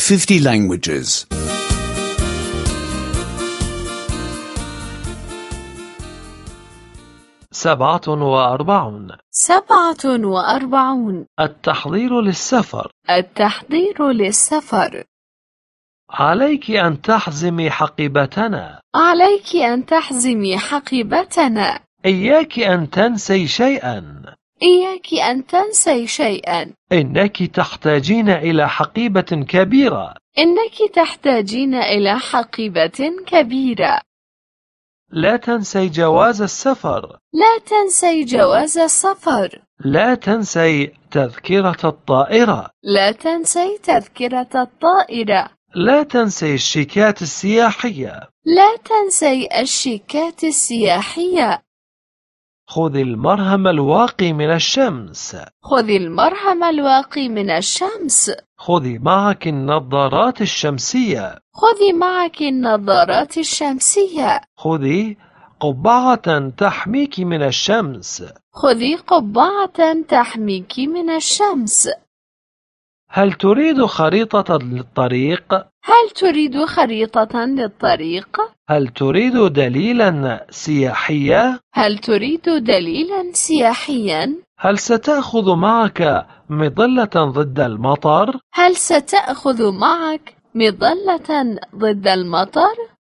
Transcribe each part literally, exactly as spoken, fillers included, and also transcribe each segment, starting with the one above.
fifty languages. سبعة وأربعون. سبعة وأربعون. التحضير للسفر. التحضير للسفر. عليك أن تحزمي حقيبتنا. عليك أن تحزمي حقيبتنا. إياك أن تنسي شيئا. إياك أن تنسي شيئا. إنك تحتاجين إلى حقيبة كبيرة. إنك تحتاجين إلى حقيبة كبيرة. لا تنسي جواز السفر. لا تنسي جواز السفر. لا تنسي تذكرة الطائرة. لا تنسي تذكرة الطائرة. لا تنسي الشيكات السياحية. لا تنسي الشيكات السياحية. خذي المرهم الواقي من الشمس. خذي المرهم الواقي من الشمس. خذي معك النظارات الشمسية. خذي معك النظارات الشمسية. خذي قبعة تحميك من الشمس. خذي قبعة تحميك من الشمس. هل تريد خريطة للطريق؟ هل تريد خريطة للطريق؟ هل تريد دليلا سياحيا؟ هل تريد دليلا سياحيا؟ هل ستأخذ معك مظلة ضد المطر؟ هل ستأخذ معك مظلة ضد المطر؟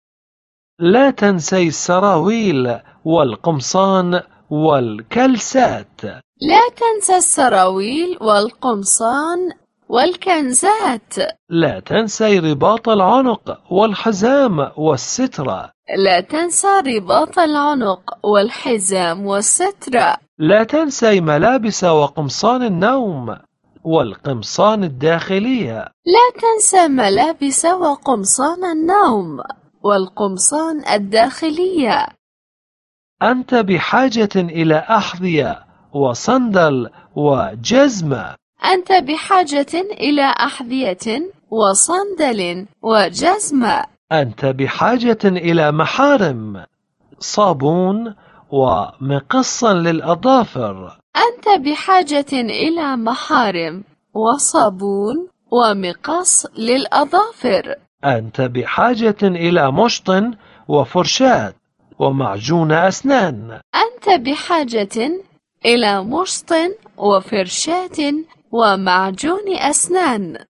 لا تنسي السراويل والقمصان والكلسات. لا تنسى السراويل والقمصان والكنزات. لا تنسي رباط العنق والحزام والسترة. لا تنسى رباط العنق والحزام والسترة. لا تنسي ملابس وقمصان النوم والقمصان الداخلية. لا تنسى ملابس وقمصان النوم والقمصان الداخلية. أنت بحاجة إلى أحذية وصندل وجزمة. أنت بحاجة إلى أحذية وصندل وجزمة. أنت بحاجة إلى محارم، صابون ومقص للأظافر. أنت بحاجة إلى محارم وصابون ومقص للأظافر. أنت بحاجة إلى مشط وفرشاة ومعجون أسنان. أنت بحاجة إلى مشط وفرشاة ومعجون أسنان.